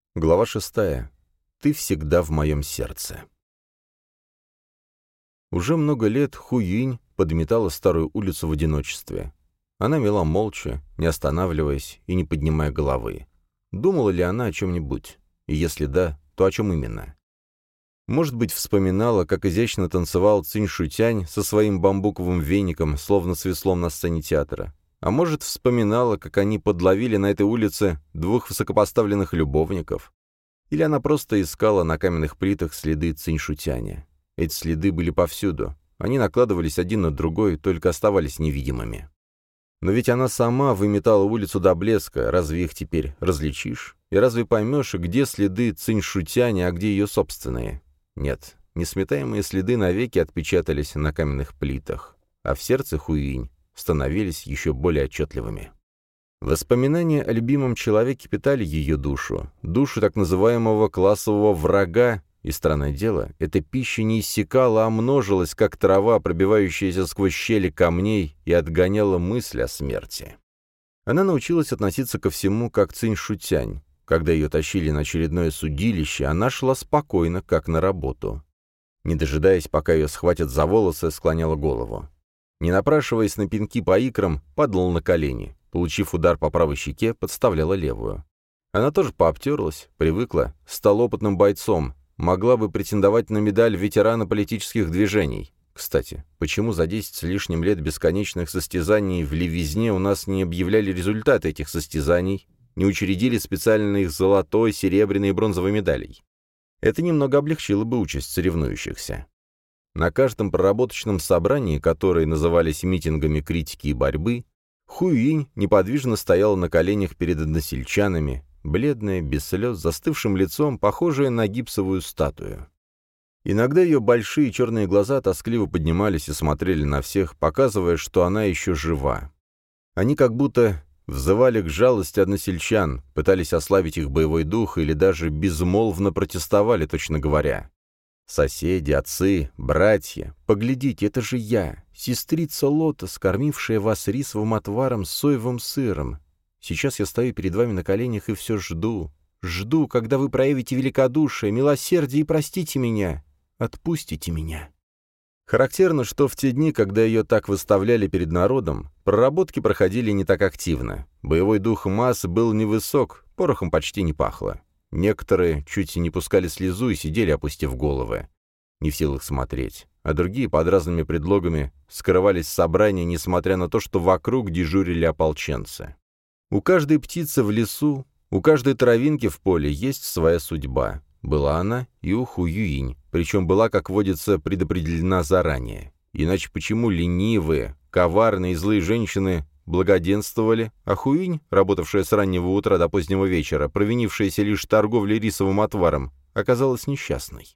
Глава 6. Ты всегда в моем сердце. Уже много лет Ху Юнь подметала старую улицу в одиночестве. Она мела молча, не останавливаясь и не поднимая головы. Думала ли она о чем-нибудь? И если да, то о чем именно? Может быть, вспоминала, как изящно танцевал Цинь Шутянь со своим бамбуковым веником, словно с веслом на сцене театра. А может, вспоминала, как они подловили на этой улице двух высокопоставленных любовников. Или она просто искала на каменных плитах следы Цинь Шутяня. Эти следы были повсюду. Они накладывались один на другой, только оставались невидимыми. Но ведь она сама выметала улицу до блеска, разве их теперь различишь? И разве поймешь, где следы Цинь Шутяня, а где ее собственные? Нет, несметаемые следы навеки отпечатались на каменных плитах, а в сердце Хуюинь становились еще более отчетливыми. Воспоминания о любимом человеке питали ее душу так называемого классового врага, и, странное дело, эта пища не иссякала, а множилась, как трава, пробивающаяся сквозь щели камней, и отгоняла мысль о смерти. Она научилась относиться ко всему, как Цинь Шутянь. Когда ее тащили на очередное судилище, она шла спокойно, как на работу. Не дожидаясь, пока ее схватят за волосы, склоняла голову. Не напрашиваясь на пинки по икрам, падала на колени. Получив удар по правой щеке, подставляла левую. Она тоже пообтерлась, привыкла, стала опытным бойцом, могла бы претендовать на медаль ветерана политических движений. Кстати, почему за 10 с лишним лет бесконечных состязаний в левизне у нас не объявляли результаты этих состязаний, не учредили специально их золотой, серебряной и бронзовой медалей? Это немного облегчило бы участь соревнующихся. На каждом проработочном собрании, которые назывались митингами критики и борьбы, Ху Юнь неподвижно стояла на коленях перед односельчанами, бледная, без слез, застывшим лицом, похожая на гипсовую статую. Иногда ее большие черные глаза тоскливо поднимались и смотрели на всех, показывая, что она еще жива. Они как будто взывали к жалости односельчан, пытались ослабить их боевой дух или даже безмолвно протестовали, точно говоря: «Соседи, отцы, братья, поглядите, это же я, сестрица Лотос, кормившая вас рисовым отваром с соевым сыром. Сейчас я стою перед вами на коленях и все жду, когда вы проявите великодушие, милосердие и простите меня, отпустите меня». Характерно, что в те дни, когда ее так выставляли перед народом, проработки проходили не так активно. Боевой дух масс был невысок, порохом почти не пахло. Некоторые чуть не пускали слезу и сидели, опустив головы, не в силах смотреть, а другие под разными предлогами скрывались с собрания, несмотря на то, что вокруг дежурили ополченцы. У каждой птицы в лесу, у каждой травинки в поле есть своя судьба. Была она и у Ху Юинь, причем была, как водится, предопределена заранее. Иначе почему ленивые, коварные и злые женщины благоденствовали, а Хуинь, работавшая с раннего утра до позднего вечера, провинившаяся лишь торговлей рисовым отваром, оказалась несчастной?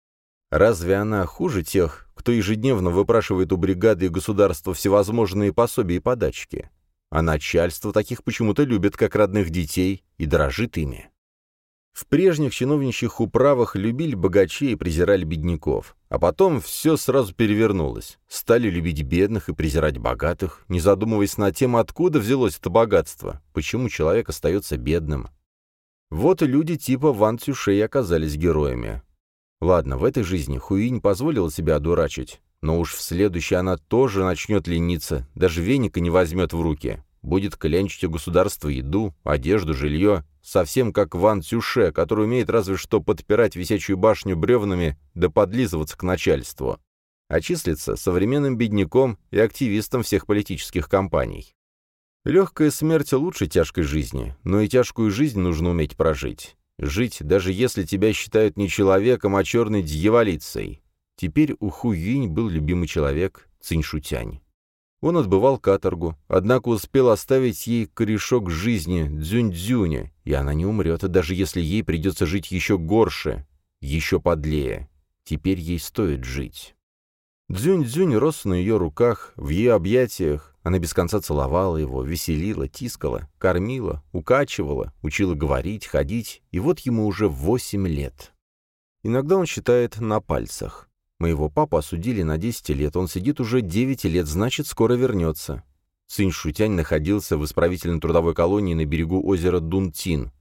Разве она хуже тех, кто ежедневно выпрашивает у бригады и государства всевозможные пособия и подачки? А начальство таких почему-то любит как родных детей и дорожит ими. В прежних чиновничьих управах любили богачей и презирали бедняков, а потом все сразу перевернулось. Стали любить бедных и презирать богатых, не задумываясь над тем, откуда взялось это богатство, почему человек остается бедным. Вот и люди типа Ван Цюшэй оказались героями. Ладно, в этой жизни Хуинь позволила себя одурачить, но уж в следующей она тоже начнет лениться, даже веника не возьмет в руки. Будет клянчить у государства еду, одежду, жилье, совсем как Ван Цюше, который умеет разве что подпирать висячую башню бревнами да подлизываться к начальству, а числится современным бедняком и активистом всех политических кампаний. Легкая смерть лучше тяжкой жизни, но и тяжкую жизнь нужно уметь прожить. Жить, даже если тебя считают не человеком, а черной дьяволицей. Теперь у Ху Юнь был любимый человек Цинь Шутянь. Он отбывал каторгу, однако успел оставить ей корешок жизни Цзюнь-Цзюня, и она не умрет, даже если ей придется жить еще горше, еще подлее. Теперь ей стоит жить. Цзюнь-Цзюнь рос на ее руках, в ее объятиях. Она без конца целовала его, веселила, тискала, кормила, укачивала, учила говорить, ходить, и вот ему уже 8 лет. Иногда он считает на пальцах. Моего папу осудили на 10 лет, он сидит уже 9 лет, значит, скоро вернется. Цинь Шутянь находился в исправительно-трудовой колонии на берегу озера Дунтин.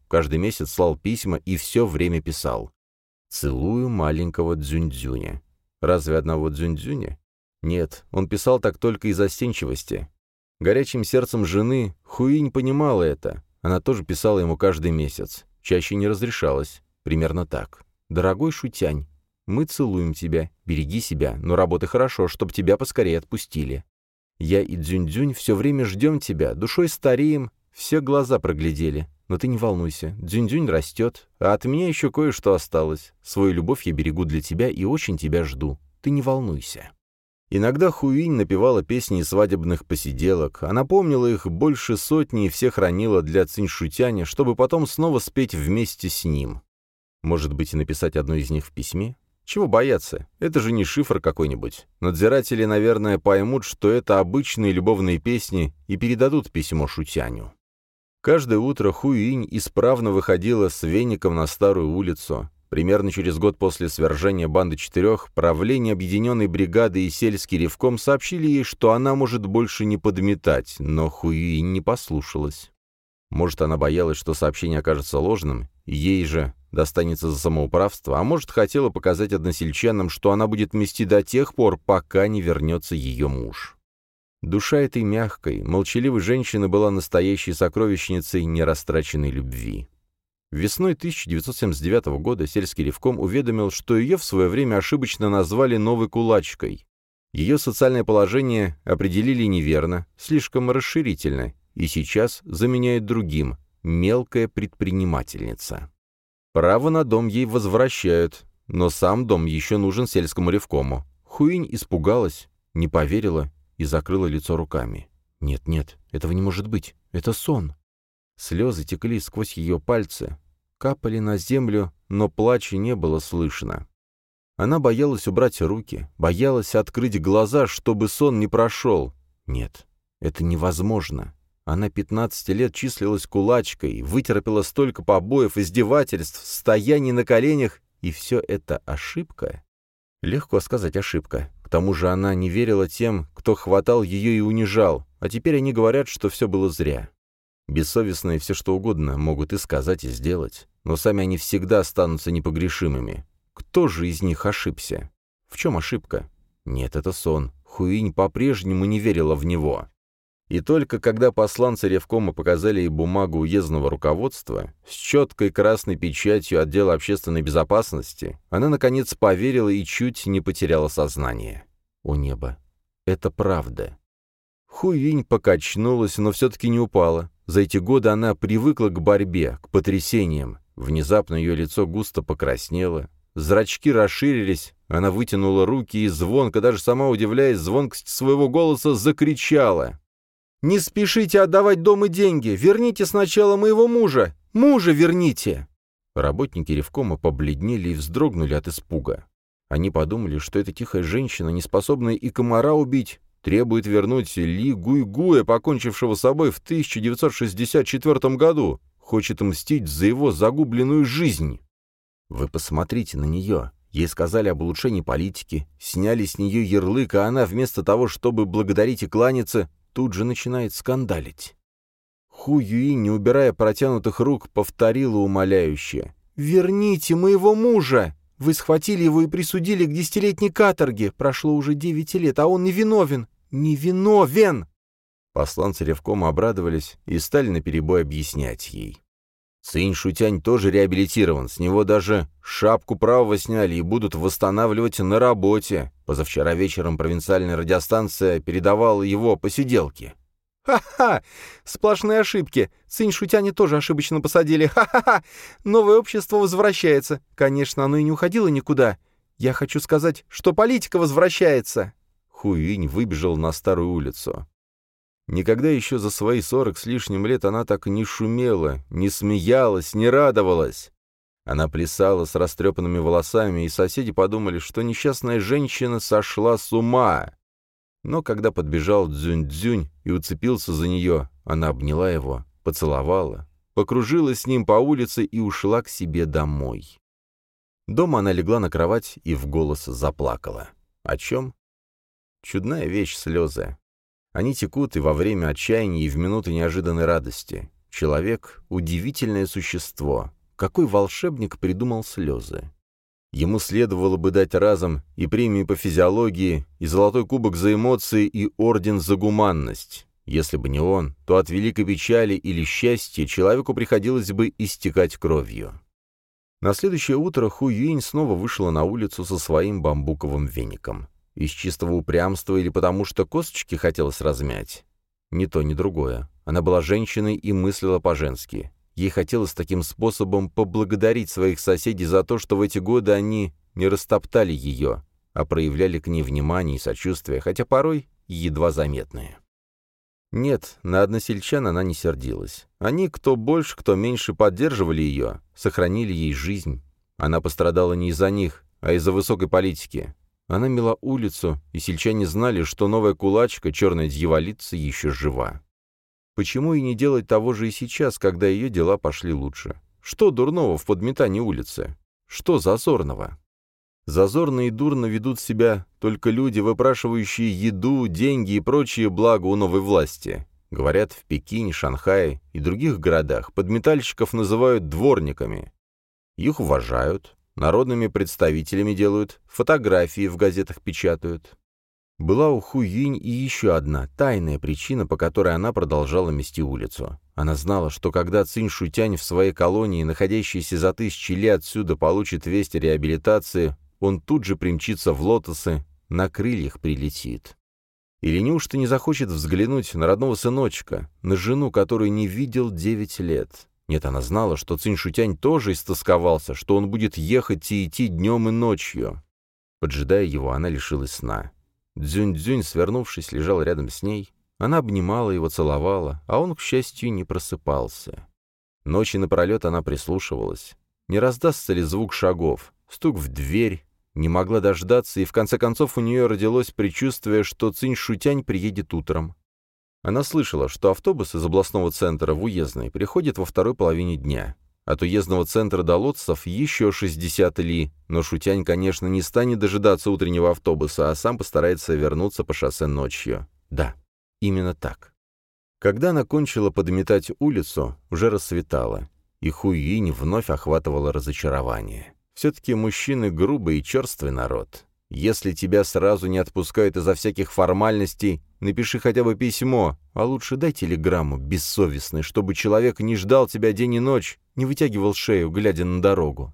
каждый месяц слал письма и все время писал: «Целую маленького Дзюнь-Дзюня». Разве одного Дзюнь-Дзюня? Нет, он писал так только из застенчивости. Горячим сердцем жены Хуинь понимала это. Она тоже писала ему каждый месяц. Чаще не разрешалось. Примерно так: «Дорогой Шутянь, мы целуем тебя, береги себя, но работай хорошо, чтобы тебя поскорее отпустили. Я и Дзюнь-Дзюнь все время ждем тебя, душой стареем, все глаза проглядели. Но ты не волнуйся, Дзюнь-Дзюнь растет, а от меня еще кое-что осталось. Свою любовь я берегу для тебя и очень тебя жду. Ты не волнуйся». Иногда Хуинь напевала песни из свадебных посиделок. Она помнила их больше сотни и все хранила для Цинь-Шутяня, чтобы потом снова спеть вместе с ним. Может быть, и написать одну из них в письме? Чего бояться? Это же не шифр какой-нибудь. Надзиратели, наверное, поймут, что это обычные любовные песни, и передадут письмо Шутяню. Каждое утро Хуинь исправно выходила с веником на Старую улицу. Примерно через год после свержения банды четырех правление объединенной бригады и сельский ревком сообщили ей, что она может больше не подметать, но Хуинь не послушалась. Может, она боялась, что сообщение окажется ложным, ей же достанется за самоуправство, а может, хотела показать односельчанам, что она будет мстить до тех пор, пока не вернется ее муж. Душа этой мягкой, молчаливой женщины была настоящей сокровищницей нерастраченной любви. Весной 1979 года сельский ревком уведомил, что ее в свое время ошибочно назвали «новой кулачкой». Ее социальное положение определили неверно, слишком расширительно, и сейчас заменяет другим – мелкая предпринимательница. Право на дом ей возвращают, но сам дом еще нужен сельскому ревкому. Хуинь испугалась, не поверила и закрыла лицо руками. «Нет, этого не может быть, это сон». Слезы текли сквозь ее пальцы, капали на землю, но плача не было слышно. Она боялась убрать руки, боялась открыть глаза, чтобы сон не прошел. Нет, это невозможно. Она 15 лет числилась кулачкой, вытерпела столько побоев, издевательств, стояний на коленях, и все это ошибка? Легко сказать ошибка. К тому же она не верила тем, кто хватал ее и унижал, а теперь они говорят, что все было зря. Бессовестные все что угодно могут и сказать, и сделать, но сами они всегда останутся непогрешимыми. Кто же из них ошибся? В чем ошибка? Нет, это сон. Хуинь по-прежнему не верила в него. И только когда посланцы ревкома показали ей бумагу уездного руководства с четкой красной печатью отдела общественной безопасности, она, наконец, поверила и чуть не потеряла сознание. О небо! Это правда. Хуинь покачнулась, но все-таки не упала. За эти годы она привыкла к борьбе, к потрясениям. Внезапно ее лицо густо покраснело, зрачки расширились, она вытянула руки и звонко, даже сама удивляясь звонкости своего голоса, закричала: «Не спешите отдавать дом и деньги! Верните сначала моего мужа! Мужа верните!» Работники ревкома побледнели и вздрогнули от испуга. Они подумали, что эта тихая женщина, неспособная и комара убить, требует вернуть Ли Гуйгуя, покончившего с собой в 1964 году, хочет мстить за его загубленную жизнь. Вы посмотрите на нее. Ей сказали об улучшении политики, сняли с нее ярлык, а она вместо того, чтобы благодарить и кланяться, тут же начинает скандалить. Ху Юи, не убирая протянутых рук, повторила умоляюще: «Верните моего мужа! Вы схватили его и присудили к 10-летней каторге. Прошло уже 9 лет, а он невиновен! Невиновен!» Посланцы ревкома обрадовались и стали наперебой объяснять ей. Цинь-Шутянь тоже реабилитирован, с него даже шапку правого сняли и будут восстанавливать на работе. Позавчера вечером провинциальная радиостанция передавала его посиделки. «Ха-ха! Сплошные ошибки! Цинь-Шутяня тоже ошибочно посадили! Ха-ха-ха! Новое общество возвращается! Конечно, оно и не уходило никуда. Я хочу сказать, что политика возвращается!» Хуинь выбежал на Старую улицу. Никогда еще за свои 40 с лишним лет она так не шумела, не смеялась, не радовалась. Она плясала с растрепанными волосами, и соседи подумали, что несчастная женщина сошла с ума. Но когда подбежал Дзюнь-Дзюнь и уцепился за нее, она обняла его, поцеловала, покружилась с ним по улице и ушла к себе домой. Дома она легла на кровать и в голос заплакала. О чем? Чудная вещь слезы. Они текут и во время отчаяния, и в минуты неожиданной радости. Человек — удивительное существо. Какой волшебник придумал слезы? Ему следовало бы дать разом и премии по физиологии, и золотой кубок за эмоции, и орден за гуманность. Если бы не он, то от великой печали или счастья человеку приходилось бы истекать кровью. На следующее утро Ху Юинь снова вышла на улицу со своим бамбуковым веником. Из чистого упрямства или потому, что косточки хотелось размять? Ни то, ни другое. Она была женщиной и мыслила по-женски. Ей хотелось таким способом поблагодарить своих соседей за то, что в эти годы они не растоптали ее, а проявляли к ней внимание и сочувствие, хотя порой едва заметные. Нет, на односельчан она не сердилась. Они, кто больше, кто меньше, поддерживали ее, сохранили ей жизнь. Она пострадала не из-за них, а из-за высокой политики. Она мела улицу, и сельчане знали, что новая кулачка, черная дьяволица, еще жива. Почему и не делать того же и сейчас, когда ее дела пошли лучше? Что дурного в подметании улицы? Что зазорного? Зазорно и дурно ведут себя только люди, выпрашивающие еду, деньги и прочие блага у новой власти. Говорят, в Пекине, Шанхае и других городах подметальщиков называют дворниками. Их уважают, народными представителями делают, фотографии в газетах печатают. Была у Ху Юинь и еще одна тайная причина, по которой она продолжала мести улицу. Она знала, что когда Цинь Шутянь в своей колонии, находящейся за тысячи лет отсюда, получит весть о реабилитации, он тут же примчится в лотосы, на крыльях прилетит. Или неужто не захочет взглянуть на родного сыночка, на жену, которую не видел 9 лет? Нет, она знала, что Цинь Шутянь тоже истосковался, что он будет ехать и идти днем и ночью. Поджидая его, она лишилась сна. Дзюнь-дзюнь, свернувшись, лежал рядом с ней. Она обнимала его, целовала, а он, к счастью, не просыпался. Ночи напролет она прислушивалась. Не раздастся ли звук шагов? Стук в дверь. Не могла дождаться, и в конце концов у нее родилось предчувствие, что Цинь Шутянь приедет утром. Она слышала, что автобус из областного центра в Уездный приходит во второй половине дня. От уездного центра до Лотосов еще 60 ли, но Шутянь, конечно, не станет дожидаться утреннего автобуса, а сам постарается вернуться по шоссе ночью. Да, именно так. Когда она кончила подметать улицу, уже рассветало, и Ху Юинь вновь охватывало разочарование. Все-таки мужчины грубый и черствый народ. Если тебя сразу не отпускают из-за всяких формальностей, напиши хотя бы письмо, а лучше дай телеграмму бессовестной, чтобы человек не ждал тебя день и ночь, не вытягивал шею, глядя на дорогу.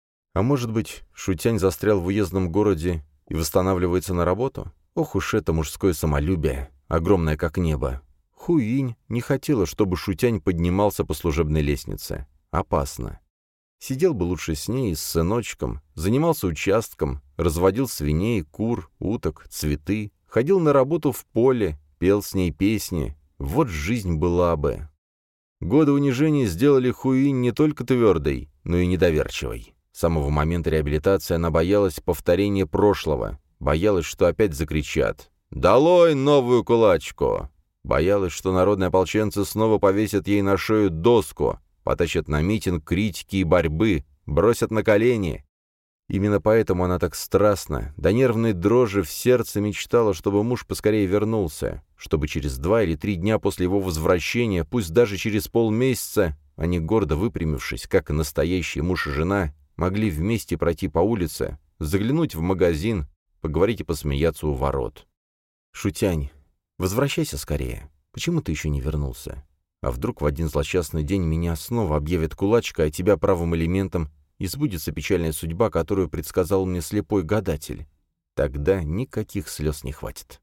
А может быть, Шутянь застрял в уездном городе и восстанавливается на работу? Ох уж это мужское самолюбие, огромное как небо. Ху Юинь не хотела, чтобы Шутянь поднимался по служебной лестнице. Опасно. Сидел бы лучше с ней и с сыночком, занимался участком, разводил свиней, кур, уток, цветы, ходил на работу в поле, пел с ней песни. Вот жизнь была бы. Годы унижения сделали Ху Юинь не только твердой, но и недоверчивой. С самого момента реабилитации она боялась повторения прошлого, боялась, что опять закричат «Долой новую кулачку!», боялась, что народные ополченцы снова повесят ей на шею доску, потащат на митинг критики и борьбы, бросят на колени. Именно поэтому она так страстно, до нервной дрожи в сердце мечтала, чтобы муж поскорее вернулся, чтобы через 2 или 3 дня после его возвращения, пусть даже через полмесяца, они, гордо выпрямившись, как настоящий муж и жена, могли вместе пройти по улице, заглянуть в магазин, поговорить и посмеяться у ворот. «Шутянь, возвращайся скорее. Почему ты еще не вернулся? А вдруг в один злосчастный день меня снова объявят кулачкой, а тебя правым элементом, и сбудется печальная судьба, которую предсказал мне слепой гадатель. Тогда никаких слез не хватит».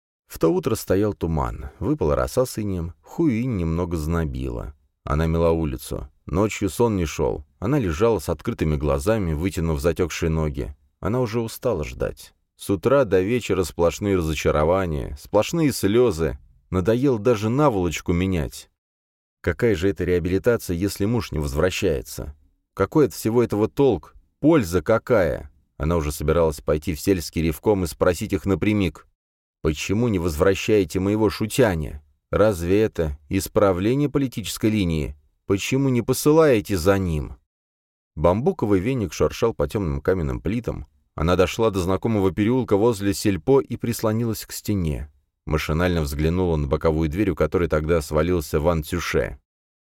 В то утро стоял туман, выпала роса с инеем, Ху Юинь немного знобила. Она мела улицу. Ночью сон не шел. Она лежала с открытыми глазами, вытянув затекшие ноги. Она уже устала ждать. С утра до вечера сплошные разочарования, сплошные слезы. Надоело даже наволочку менять. Какая же это реабилитация, если муж не возвращается? Какой от всего этого толк? Польза какая? Она уже собиралась пойти в сельский ревком и спросить их напрямик. «Почему не возвращаете моего Шутяня? Разве это исправление политической линии? Почему не посылаете за ним?» Бамбуковый веник шуршал по темным каменным плитам. Она дошла до знакомого переулка возле сельпо и прислонилась к стене. Машинально взглянула на боковую дверь, у которой тогда свалился Ван Цюше.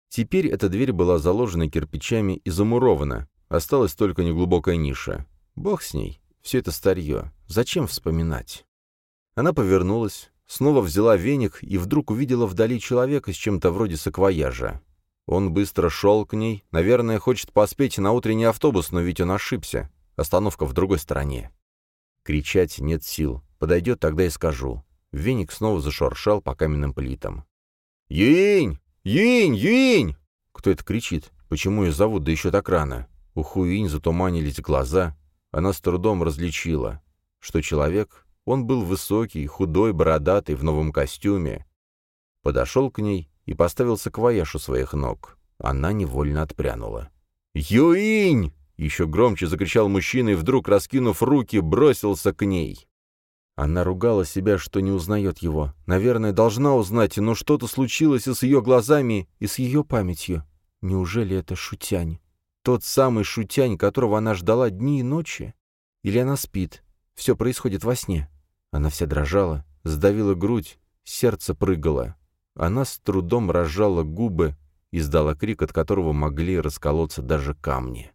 Теперь эта дверь была заложена кирпичами и замурована. Осталась только неглубокая ниша. Бог с ней. Все это старье. Зачем вспоминать? Она повернулась, снова взяла веник и вдруг увидела вдали человека с чем-то вроде саквояжа. Он быстро шел к ней. Наверное, хочет поспеть на утренний автобус, но ведь он ошибся. Остановка в другой стороне. Кричать нет сил. Подойдет, тогда и скажу. Веник снова зашуршал по каменным плитам. «Юинь! Юинь! Юинь!» Кто это кричит? Почему ее зовут, да еще так рано? У Хуинь затуманились глаза. Она с трудом различила, что человек, он был высокий, худой, бородатый, в новом костюме. Подошел к ней и поставил саквояж у своих ног. Она невольно отпрянула. «Юинь!» — еще громче закричал мужчина и вдруг, раскинув руки, бросился к ней. Она ругала себя, что не узнает его. Наверное, должна узнать, но что-то случилось и с ее глазами, и с ее памятью. Неужели это Шутянь? Тот самый Шутянь, которого она ждала дни и ночи? Или она спит? Все происходит во сне. Она вся дрожала, сдавила грудь, сердце прыгало. Она с трудом разжала губы, издала крик, от которого могли расколоться даже камни.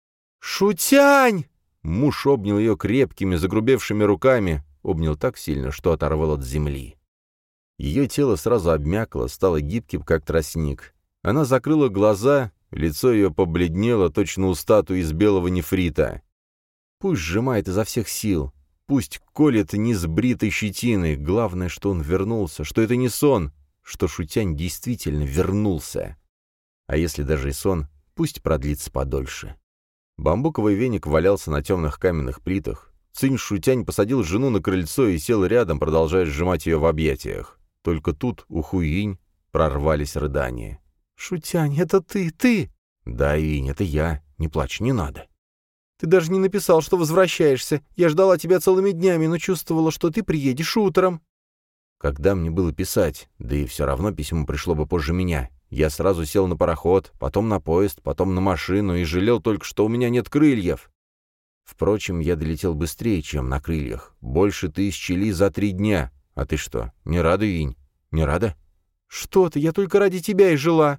«Шутянь!» Муж обнял ее крепкими, загрубевшими руками, обнял так сильно, что оторвал от земли. Ее тело сразу обмякло, стало гибким, как тростник. Она закрыла глаза, лицо ее побледнело, точно у статуи из белого нефрита. Пусть сжимает изо всех сил, пусть колет низ бритой щетины. Главное, что он вернулся, что это не сон, что Шутянь действительно вернулся. А если даже и сон, пусть продлится подольше. Бамбуковый веник валялся на темных каменных плитах. Цинь Шутянь посадил жену на крыльцо и сел рядом, продолжая сжимать ее в объятиях. Только тут у Хуинь прорвались рыдания. «Шутянь, это ты!» «Да, Инь, это я. Не плачь, не надо». «Ты даже не написал, что возвращаешься. Я ждала тебя целыми днями, но чувствовала, что ты приедешь утром». Когда мне было писать? Да и все равно письмо пришло бы позже меня. Я сразу сел на пароход, потом на поезд, потом на машину и жалел только, что у меня нет крыльев. Впрочем, я долетел быстрее, чем на крыльях. Больше 1000 ли за 3 дня. А ты что, не рада, Инь? Не рада? Что ты, я только ради тебя и жила.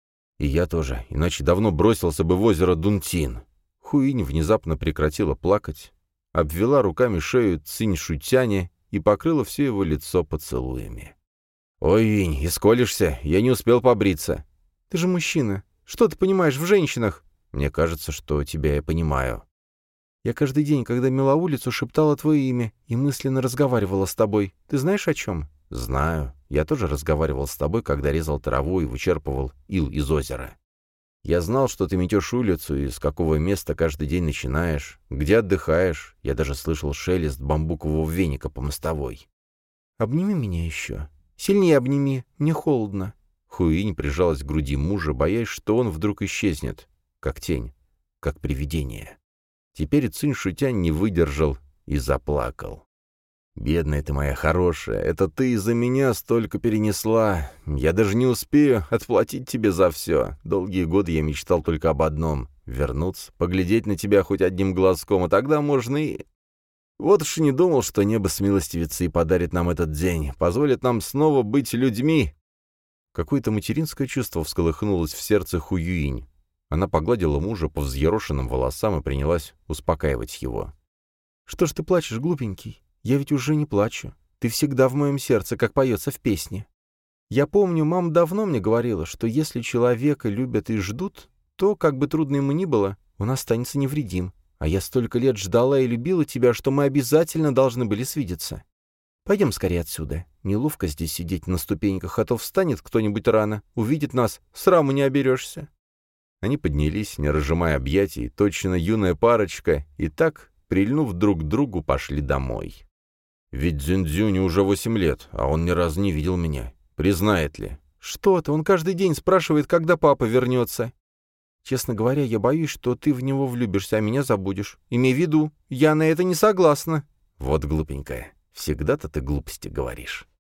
И я тоже, иначе давно бросился бы в озеро Дунтин. Хуинь внезапно прекратила плакать, обвела руками шею Цинь Шутяня и покрыла все его лицо поцелуями. «Ой, Инь, исколешься, я не успел побриться». «Ты же мужчина. Что ты понимаешь в женщинах?» «Мне кажется, что тебя я понимаю». «Я каждый день, когда мела улицу, шептала твое имя и мысленно разговаривала с тобой. Ты знаешь о чем?» «Знаю. Я тоже разговаривал с тобой, когда резал траву и вычерпывал ил из озера. Я знал, что ты метешь улицу и с какого места каждый день начинаешь, где отдыхаешь. Я даже слышал шелест бамбукового веника по мостовой». «Обними меня еще. Сильнее обними. Мне холодно». Хуинь прижалась к груди мужа, боясь, что он вдруг исчезнет, как тень, как привидение. Теперь Цинь Шутянь не выдержал и заплакал. «Бедная ты моя хорошая, это ты из-за меня столько перенесла. Я даже не успею отплатить тебе за все. Долгие годы я мечтал только об одном — вернуться, поглядеть на тебя хоть одним глазком, а тогда можно и... Вот уж и не думал, что небо смилостивится и подарит нам этот день, позволит нам снова быть людьми». Какое-то материнское чувство всколыхнулось в сердце Хуюинь. Она погладила мужа по взъерошенным волосам и принялась успокаивать его. «Что ж ты плачешь, глупенький? Я ведь уже не плачу. Ты всегда в моем сердце, как поется в песне. Я помню, мама давно мне говорила, что если человека любят и ждут, то, как бы трудно ему ни было, он останется невредим. А я столько лет ждала и любила тебя, что мы обязательно должны были свидеться. Пойдем скорее отсюда. Неловко здесь сидеть на ступеньках, а то встанет кто-нибудь рано, увидит нас, сраму не оберешься». Они поднялись, не разжимая объятий, точно юная парочка, и так, прильнув друг к другу, пошли домой. Ведь Цзюньцзюню уже 8 лет, а он ни разу не видел меня. Признает ли? «Что ты, он каждый день спрашивает, когда папа вернется. Честно говоря, я боюсь, что ты в него влюбишься, а меня забудешь. Имей в виду, я на это не согласна». «Вот глупенькая, всегда-то ты глупости говоришь».